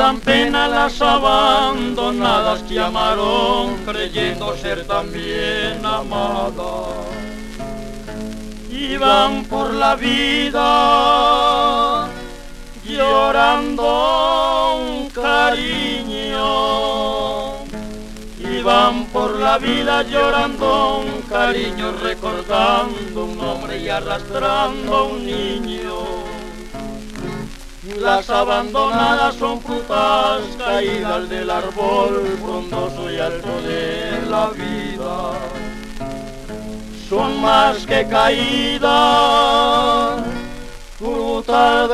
dan pena las abandonadas que amaron creyendo ser también amadas. Iban por la vida llorando un cariño. Iban por la vida llorando un cariño, recordando un hombre y arrastrando un niño. Las abandonadas son frutas caídas del árbol frondoso y alto de la vida. Son más que caídas, frutas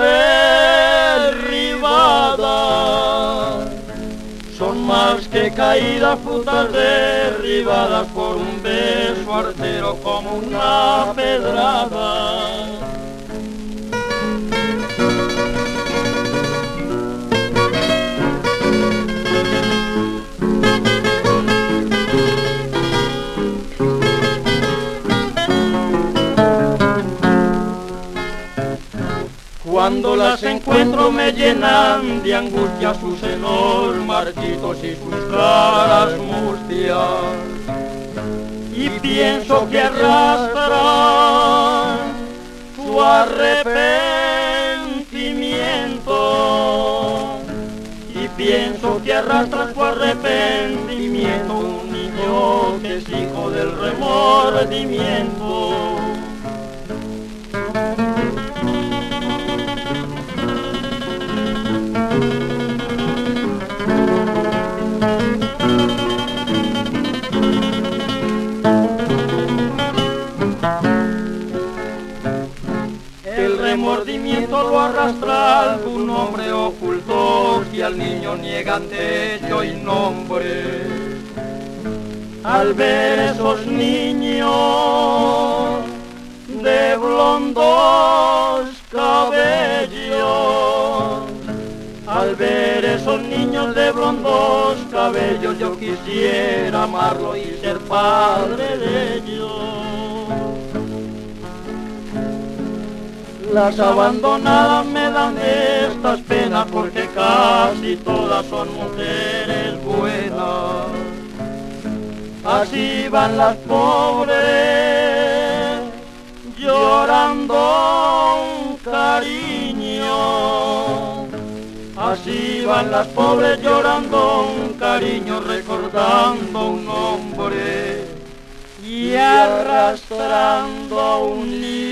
derribadas. Son más que caídas, frutas derribadas por un beso artero como una pedrada. Cuando las encuentro me llenan de angustia sus senos marchitos y sus caras mustias, y pienso que arrastran su arrepentimiento, y pienso que arrastra su arrepentimiento un niño que es hijo del remordimiento. El remordimiento lo arrastra algún hombre oculto que al niño niegan techo y nombre. Al ver esos niños de blondos cabellos, al ver esos niños de blondos cabellos, yo quisiera amarlo y ser padre de ellos. Las abandonadas me dan estas penas porque casi todas son mujeres buenas. Así van las pobres llorando un cariño. Así van las pobres llorando un cariño, recordando un hombre y arrastrando un niño.